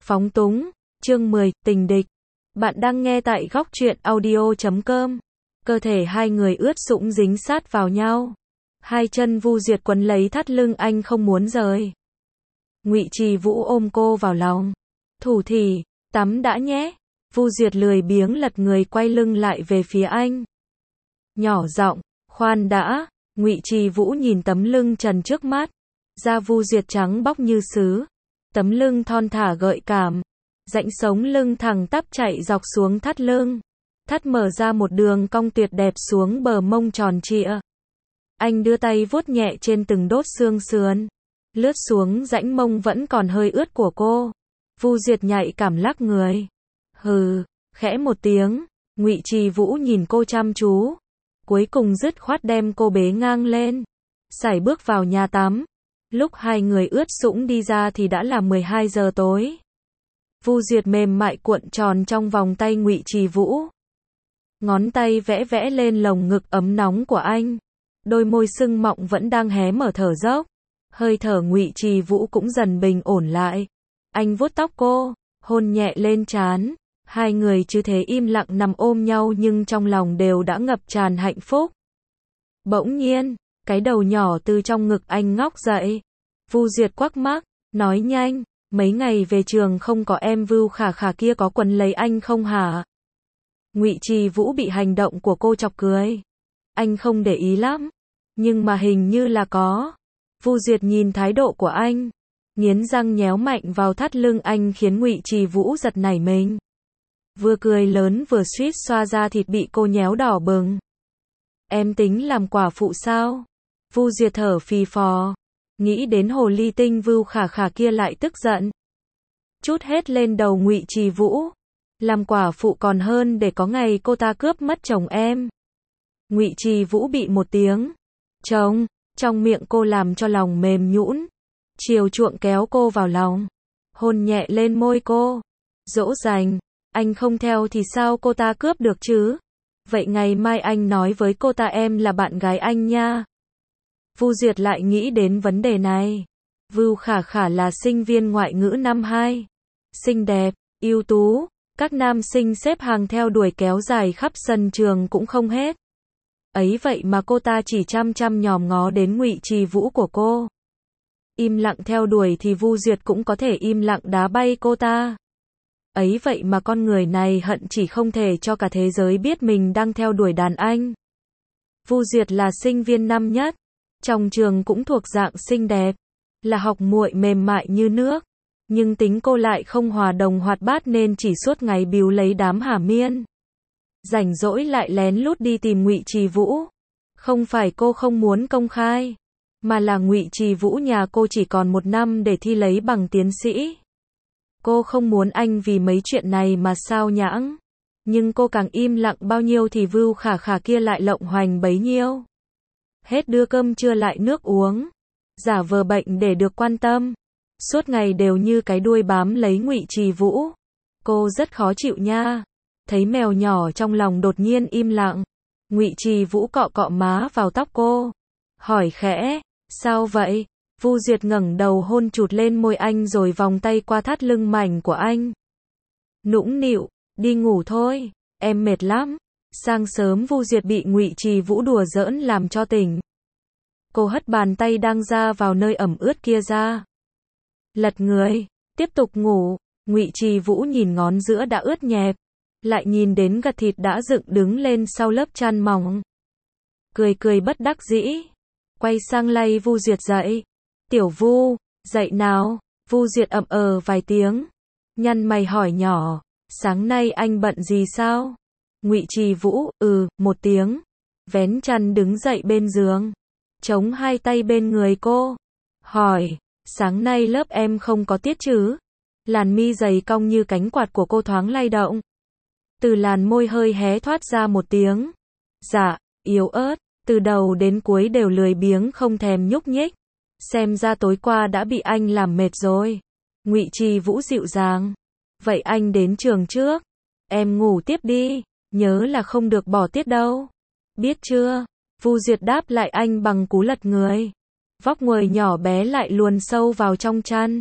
Phóng túng, chương 10, tình địch. Bạn đang nghe tại góc truyện audio.com. Cơ thể hai người ướt sũng dính sát vào nhau. Hai chân Vu Duyệt quấn lấy thắt lưng anh không muốn rời. Ngụy Trì Vũ ôm cô vào lòng. Thủ thỉ, tắm đã nhé. Vu Duyệt lười biếng lật người quay lưng lại về phía anh. Nhỏ giọng, khoan đã. Ngụy Trì Vũ nhìn tấm lưng trần trước mắt. Da Vu Duyệt trắng bóc như sứ. Tấm lưng thon thả gợi cảm. Rãnh sống lưng thẳng tắp chạy dọc xuống thắt lưng. Thắt mở ra một đường cong tuyệt đẹp xuống bờ mông tròn trịa. Anh đưa tay vuốt nhẹ trên từng đốt xương sườn. Lướt xuống rãnh mông vẫn còn hơi ướt của cô. Vu Duyệt nhạy cảm lắc người. Hừ, khẽ một tiếng. Ngụy Trì Vũ nhìn cô chăm chú. Cuối cùng dứt khoát đem cô bế ngang lên. Sải bước vào nhà tắm. Lúc hai người ướt sũng đi ra thì đã là 12 giờ tối. Vu Duyệt mềm mại cuộn tròn trong vòng tay Ngụy Trì Vũ. Ngón tay vẽ vẽ lên lồng ngực ấm nóng của anh. Đôi môi sưng mọng vẫn đang hé mở thở dốc. Hơi thở Ngụy Trì Vũ cũng dần bình ổn lại. Anh vuốt tóc cô, hôn nhẹ lên trán. Hai người cứ thế im lặng nằm ôm nhau nhưng trong lòng đều đã ngập tràn hạnh phúc. Bỗng nhiên, cái đầu nhỏ từ trong ngực anh ngóc dậy. Vu Duyệt quắc mắt, nói nhanh, mấy ngày về trường không có em Vưu Khả Khả kia có quấn lấy anh không hả? Ngụy Trì Vũ bị hành động của cô chọc cười. Anh không để ý lắm, nhưng mà hình như là có. Vu Duyệt nhìn thái độ của anh, nghiến răng nhéo mạnh vào thắt lưng anh khiến Ngụy Trì Vũ giật nảy mình. Vừa cười lớn vừa suýt xoa ra thịt bị cô nhéo đỏ bừng. Em tính làm quả phụ sao? Vu Duyệt thở phì phò. Nghĩ đến hồ ly tinh Vưu Khả Khả kia lại tức giận. Chút hết lên đầu Ngụy Trì Vũ. Làm quả phụ còn hơn để có ngày cô ta cướp mất chồng em. Ngụy Trì Vũ bị một tiếng chồng trong miệng cô làm cho lòng mềm nhũn. Chiều chuộng kéo cô vào lòng. Hôn nhẹ lên môi cô. Dỗ dành. Anh không theo thì sao cô ta cướp được chứ? Vậy ngày mai anh nói với cô ta em là bạn gái anh nha. Vu Duyệt lại nghĩ đến vấn đề này. Vưu Khả Khả là sinh viên ngoại ngữ năm 2. Xinh đẹp, ưu tú, các nam sinh xếp hàng theo đuổi kéo dài khắp sân trường cũng không hết. Ấy vậy mà cô ta chỉ chăm chăm nhòm ngó đến Ngụy Trì Vũ của cô. Im lặng theo đuổi thì Vu Duyệt cũng có thể im lặng đá bay cô ta. Ấy vậy mà con người này hận chỉ không thể cho cả thế giới biết mình đang theo đuổi đàn anh. Vu Duyệt là sinh viên năm nhất. Trong trường cũng thuộc dạng xinh đẹp, là học muội mềm mại như nước, nhưng tính cô lại không hòa đồng hoạt bát nên chỉ suốt ngày bíu lấy đám hả miên. Rảnh rỗi lại lén lút đi tìm Ngụy Trì Vũ. Không phải cô không muốn công khai, mà là Ngụy Trì Vũ nhà cô chỉ còn 1 năm để thi lấy bằng tiến sĩ. Cô không muốn anh vì mấy chuyện này mà sao nhãng. Nhưng cô càng im lặng bao nhiêu thì Vưu Khả Khả kia lại lộng hoành bấy nhiêu. Hết đưa cơm trưa lại nước uống, giả vờ bệnh để được quan tâm, suốt ngày đều như cái đuôi bám lấy Ngụy Trì Vũ. Cô rất khó chịu nha. Thấy mèo nhỏ trong lòng đột nhiên im lặng. Ngụy Trì Vũ cọ cọ má vào tóc cô, hỏi khẽ, sao vậy? Vu Duyệt ngẩng đầu hôn chụt lên môi anh rồi vòng tay qua thắt lưng mảnh của anh. Nũng nịu, đi ngủ thôi, em mệt lắm. Sáng sớm Vu Duyệt bị Ngụy Trì Vũ đùa giỡn làm cho tỉnh. Cô hất bàn tay đang ra vào nơi ẩm ướt kia ra. Lật người, tiếp tục ngủ. Ngụy Trì Vũ nhìn ngón giữa đã ướt nhẹp, lại nhìn đến gật thịt đã dựng đứng lên sau lớp chăn mỏng. Cười cười bất đắc dĩ, quay sang lay Vu Duyệt dậy. Tiểu Vu, dậy nào. Vu Duyệt ậm vài tiếng, nhăn mày hỏi nhỏ, sáng nay anh bận gì sao? Ngụy Trì Vũ, một tiếng, vén chăn đứng dậy bên giường, chống hai tay bên người cô, hỏi, sáng nay lớp em không có tiết chứ? Làn mi dày cong như cánh quạt của cô thoáng lay động. Từ làn môi hơi hé thoát ra một tiếng. Dạ, yếu ớt, từ đầu đến cuối đều lười biếng không thèm nhúc nhích. Xem ra tối qua đã bị anh làm mệt rồi. Ngụy Trì Vũ dịu dàng. Vậy anh đến trường trước. Em ngủ tiếp đi. Nhớ là không được bỏ tiết đâu. Biết chưa? Vu Duyệt đáp lại anh bằng cú lật người. Vóc người nhỏ bé lại luồn sâu vào trong chăn.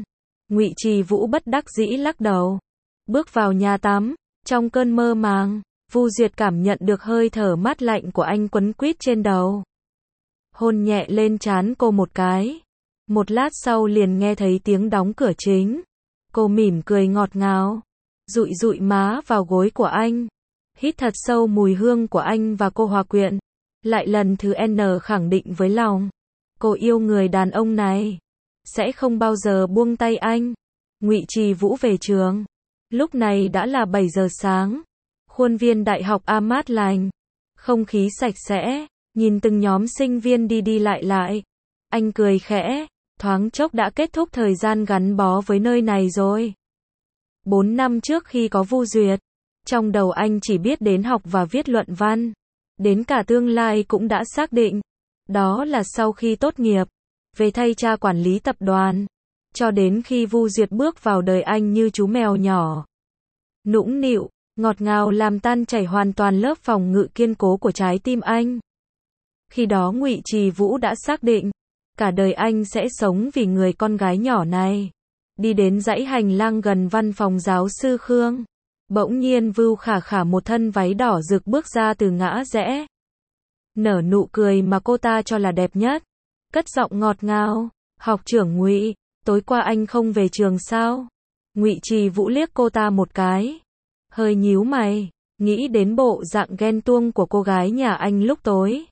Ngụy Trì Vũ bất đắc dĩ lắc đầu, bước vào nhà tắm. Trong cơn mơ màng, Vu Duyệt cảm nhận được hơi thở mát lạnh của anh quấn quýt trên đầu. Hôn nhẹ lên trán cô một cái. Một lát sau liền nghe thấy tiếng đóng cửa chính. Cô mỉm cười ngọt ngào, dụi dụi má vào gối của anh. Hít thật sâu mùi hương của anh và cô hòa quyện. Lại lần thứ N khẳng định với lòng. Cô yêu người đàn ông này. Sẽ không bao giờ buông tay anh. Ngụy Trì Vũ về trường. Lúc này đã là 7 giờ sáng. Khuôn viên Đại học Ahmad lành. Không khí sạch sẽ. Nhìn từng nhóm sinh viên đi đi lại lại. Anh cười khẽ. Thoáng chốc đã kết thúc thời gian gắn bó với nơi này rồi. 4 năm trước khi có Vu Duyệt, trong đầu anh chỉ biết đến học và viết luận văn. Đến cả tương lai cũng đã xác định. Đó là sau khi tốt nghiệp, về thay cha quản lý tập đoàn. Cho đến khi Vu Duyệt bước vào đời anh như chú mèo nhỏ. Nũng nịu, ngọt ngào làm tan chảy hoàn toàn lớp phòng ngự kiên cố của trái tim anh. Khi đó Ngụy Trì Vũ đã xác định, cả đời anh sẽ sống vì người con gái nhỏ này. Đi đến dãy hành lang gần văn phòng giáo sư Khương. Bỗng nhiên Vưu Khả Khả một thân váy đỏ rực bước ra từ ngã rẽ. Nở nụ cười mà cô ta cho là đẹp nhất. Cất giọng ngọt ngào. Học trưởng Ngụy, tối qua anh không về trường sao? Ngụy Trì Vũ liếc cô ta một cái. Hơi nhíu mày, nghĩ đến bộ dạng ghen tuông của cô gái nhà anh lúc tối.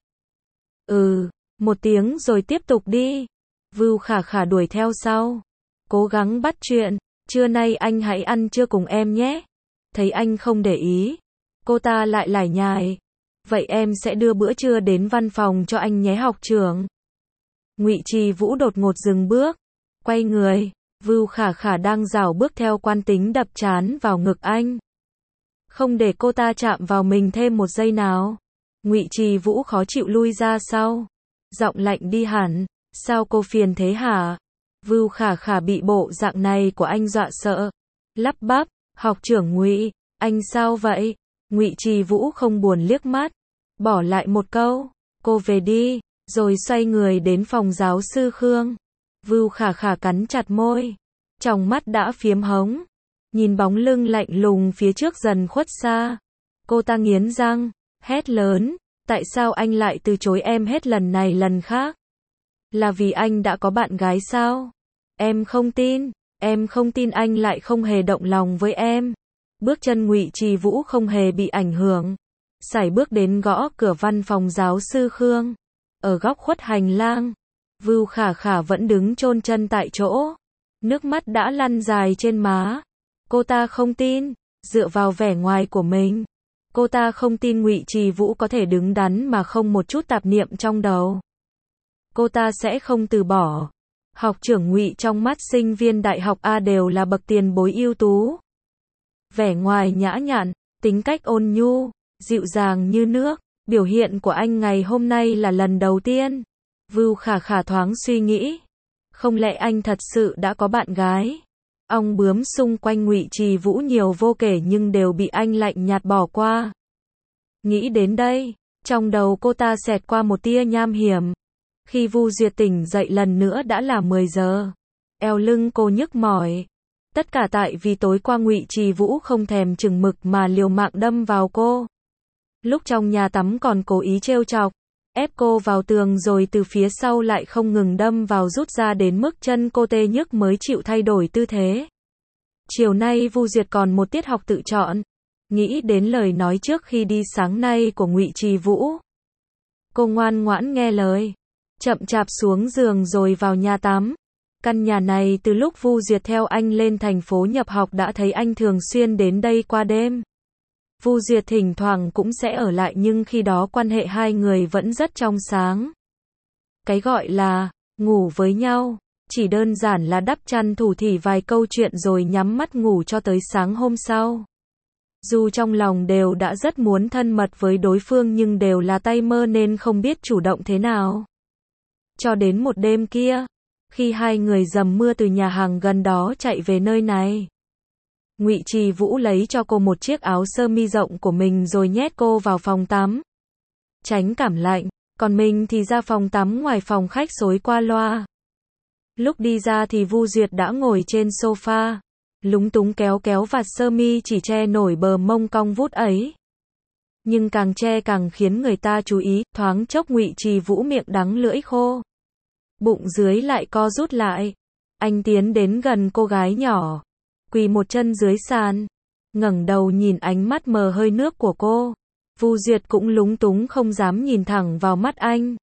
Một tiếng rồi tiếp tục đi. Vưu Khả Khả đuổi theo sau. Cố gắng bắt chuyện, trưa nay anh hãy ăn trưa cùng em nhé. Thấy anh không để ý, cô ta lại lải nhải. Vậy em sẽ đưa bữa trưa đến văn phòng cho anh nhé học trưởng. Ngụy Trì Vũ đột ngột dừng bước, quay người. Vưu Khả Khả đang rảo bước theo quan tính đập trán vào ngực anh. Không để cô ta chạm vào mình thêm một giây nào. Ngụy Trì Vũ khó chịu lui ra sau. Giọng lạnh đi hẳn. Sao cô phiền thế hả? Vưu Khả Khả bị bộ dạng này của anh dọa sợ. Lắp bắp, học trưởng Ngụy, anh sao vậy? Ngụy Trì Vũ không buồn liếc mắt. Bỏ lại một câu, cô về đi, rồi xoay người đến phòng giáo sư Khương. Vưu Khả Khả cắn chặt môi. Trong mắt đã phiếm hống. Nhìn bóng lưng lạnh lùng phía trước dần khuất xa. Cô ta nghiến răng, hét lớn. Tại sao anh lại từ chối em hết lần này lần khác? Là vì anh đã có bạn gái sao? Em không tin anh lại không hề động lòng với em. Bước chân Ngụy Trì Vũ không hề bị ảnh hưởng. Sải bước đến gõ cửa văn phòng giáo sư Khương. Ở góc khuất hành lang, Vưu Khả Khả vẫn đứng chôn chân tại chỗ. Nước mắt đã lăn dài trên má. Cô ta không tin, dựa vào vẻ ngoài của mình. Cô ta không tin Ngụy Trì Vũ có thể đứng đắn mà không một chút tạp niệm trong đầu. Cô ta sẽ không từ bỏ. Học trưởng Ngụy trong mắt sinh viên đại học A đều là bậc tiền bối ưu tú. Vẻ ngoài nhã nhặn, tính cách ôn nhu, dịu dàng như nước. Biểu hiện của anh ngày hôm nay là lần đầu tiên. Vưu Khả Khả thoáng suy nghĩ. Không lẽ anh thật sự đã có bạn gái? Ong bướm xung quanh Ngụy Trì Vũ nhiều vô kể nhưng đều bị anh lạnh nhạt bỏ qua. Nghĩ đến đây, trong đầu cô ta xẹt qua một tia nham hiểm. Khi Vu Duyệt tỉnh dậy lần nữa đã là 10 giờ. Eo lưng cô nhức mỏi. Tất cả tại vì tối qua Ngụy Trì Vũ không thèm chừng mực mà liều mạng đâm vào cô. Lúc trong nhà tắm còn cố ý trêu chọc, ép cô vào tường rồi từ phía sau lại không ngừng đâm vào rút ra đến mức chân cô tê nhức mới chịu thay đổi tư thế. Chiều nay Vu Duyệt còn một tiết học tự chọn. Nghĩ đến lời nói trước khi đi sáng nay của Ngụy Trì Vũ. Cô ngoan ngoãn nghe lời. Chậm chạp xuống giường rồi vào nhà tắm. Căn nhà này từ lúc Vu Duyệt theo anh lên thành phố nhập học đã thấy anh thường xuyên đến đây qua đêm. Vu Duyệt thỉnh thoảng cũng sẽ ở lại nhưng khi đó quan hệ hai người vẫn rất trong sáng. Cái gọi là ngủ với nhau, chỉ đơn giản là đắp chăn thủ thỉ vài câu chuyện rồi nhắm mắt ngủ cho tới sáng hôm sau. Dù trong lòng đều đã rất muốn thân mật với đối phương nhưng đều là tay mơ nên không biết chủ động thế nào. Cho đến một đêm kia, khi hai người dầm mưa từ nhà hàng gần đó chạy về nơi này. Ngụy Trì Vũ lấy cho cô một chiếc áo sơ mi rộng của mình rồi nhét cô vào phòng tắm. Tránh cảm lạnh, còn mình thì ra phòng tắm ngoài phòng khách xối qua loa. Lúc đi ra thì Vu Duyệt đã ngồi trên sofa, lúng túng kéo kéo vạt sơ mi chỉ che nổi bờ mông cong vút ấy. Nhưng càng che càng khiến người ta chú ý, thoáng chốc Ngụy Trì Vũ miệng đắng lưỡi khô. Bụng dưới lại co rút lại. Anh tiến đến gần cô gái nhỏ, quỳ một chân dưới sàn, ngẩng đầu nhìn ánh mắt mờ hơi nước của cô. Vu Duyệt cũng lúng túng không dám nhìn thẳng vào mắt anh.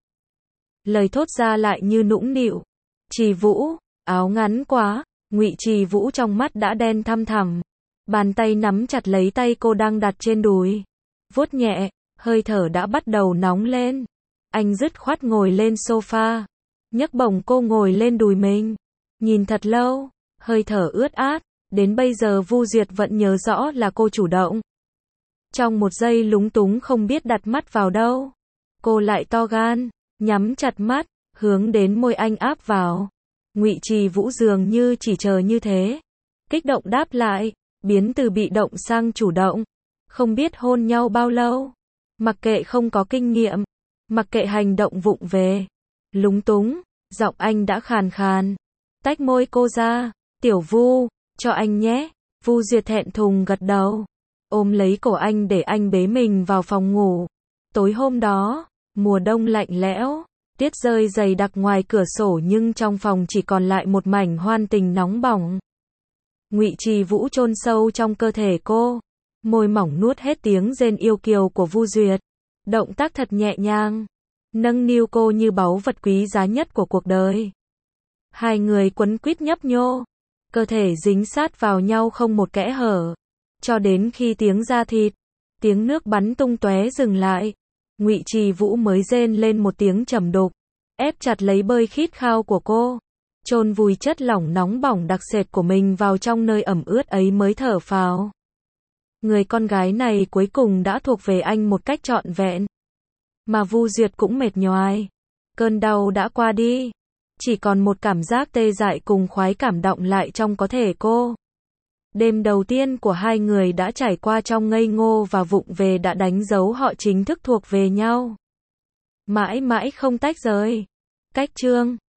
Lời thốt ra lại như nũng nịu. Trì Vũ, áo ngắn quá. Ngụy Trì Vũ trong mắt đã đen thăm thẳm. Bàn tay nắm chặt lấy tay cô đang đặt trên đùi. Vuốt nhẹ, hơi thở đã bắt đầu nóng lên. Anh dứt khoát ngồi lên sofa, nhấc bổng cô ngồi lên đùi mình. Nhìn thật lâu, hơi thở ướt át, đến bây giờ Vu Duyệt vẫn nhớ rõ là cô chủ động. Trong một giây lúng túng không biết đặt mắt vào đâu, cô lại to gan, nhắm chặt mắt, hướng đến môi anh áp vào. Ngụy Trì Vũ dường như chỉ chờ như thế, kích động đáp lại, biến từ bị động sang chủ động. Không biết hôn nhau bao lâu, mặc kệ không có kinh nghiệm, mặc kệ hành động vụng về, lúng túng, giọng anh đã khàn khàn, tách môi cô ra. Tiểu Vu, cho anh nhé. Vu Duyệt thẹn thùng gật đầu, ôm lấy cổ anh để anh bế mình vào phòng ngủ. Tối hôm đó, mùa đông lạnh lẽo, tuyết rơi dày đặc ngoài cửa sổ nhưng trong phòng chỉ còn lại một mảnh hoan tình nóng bỏng. Ngụy Trì Vũ chôn sâu trong cơ thể cô, môi mỏng nuốt hết tiếng rên yêu kiều của Vu Duyệt. Động tác thật nhẹ nhàng, nâng niu cô như báu vật quý giá nhất của cuộc đời. Hai người quấn quýt nhấp nhô, cơ thể dính sát vào nhau không một kẽ hở, cho đến khi tiếng da thịt, tiếng nước bắn tung tóe dừng lại. Ngụy Trì Vũ mới rên lên một tiếng trầm đục, ép chặt lấy bơi khít khao của cô, chôn vùi chất lỏng nóng bỏng đặc sệt của mình vào trong nơi ẩm ướt ấy mới thở phào. Người con gái này cuối cùng đã thuộc về anh một cách trọn vẹn. Mà Vu Duyệt cũng mệt nhoài. Cơn đau đã qua đi, chỉ còn một cảm giác tê dại cùng khoái cảm đọng lại trong cơ thể cô. Đêm đầu tiên của hai người đã trải qua trong ngây ngô và vụng về đã đánh dấu họ chính thức thuộc về nhau. Mãi mãi không tách rời. Cách chương